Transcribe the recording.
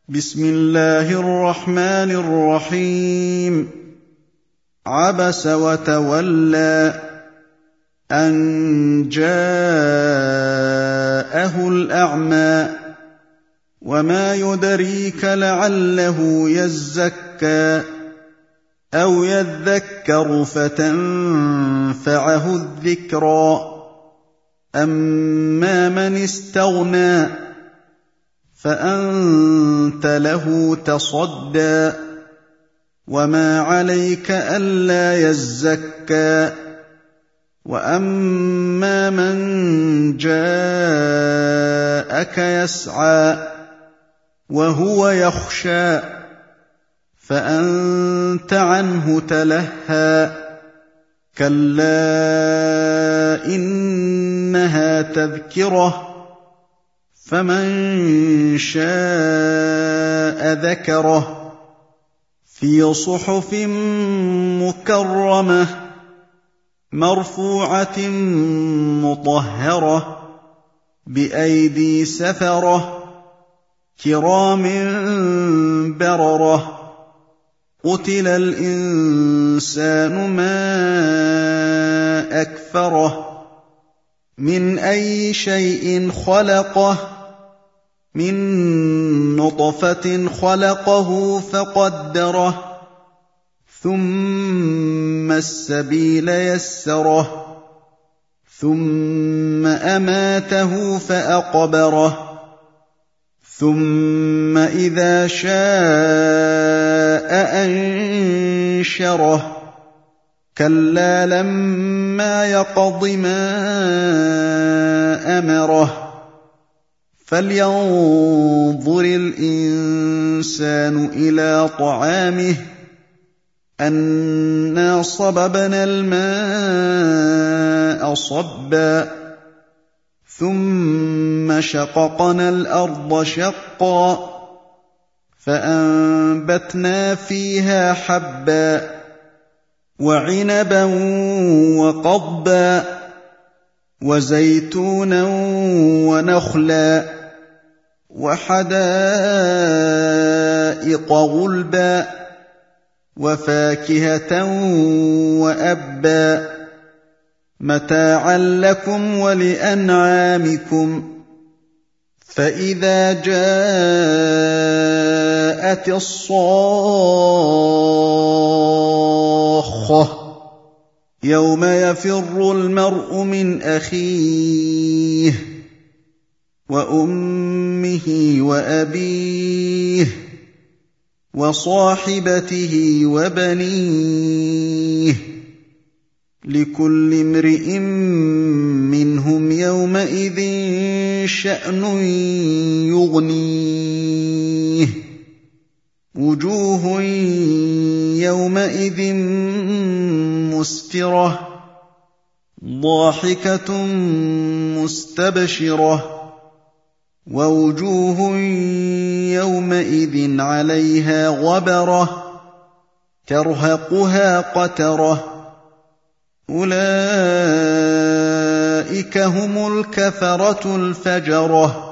بسم الله الرحمن الرحيم عبس وتولى أن جاءه الأعمى وما يدريك لعله يزكى أو يذكر فتنفعه الذكرى أما من استغنى فأنت له تصدى وما عليك ألا يزكى وأما من جاءك يسعى وهو يخشى فأنت عنه تلهى كلا إنها تذكرة فمن شاء ذكره في صحف مكرمة مرفوعة مطهرة بأيدي سفرة كرام بررة قتل الإنسان ما أكفره من أي شيء خلقه من نطفة خلقه فقدره ثم السبيل يسره ثم أماته فأقبره ثم إذا شاء أنشره كلا لما يقض ما أمره فلينظر الإنسان إلى طعامه أنا صببنا الماء صبا ثم شققنا الأرض شقا فأنبتنا فيها حبا وعنبا وقضبا وزيتونا ونخلا وحدائق غلبا وفاكهة وأبا متاعا لكم ولأنعامكم فإذا جاءت الصاخة يوم يفر المرء من أخيه وأمه وأبيه وصاحبته وبنيه لكل امرئ منهم يومئذ شأن يغنيه وجوه يومئذ مسفرة ضاحكة مستبشرة ووجوه يومئذ عليها غبرة ترهقها قترة أولئك هم الكفرة الفجرة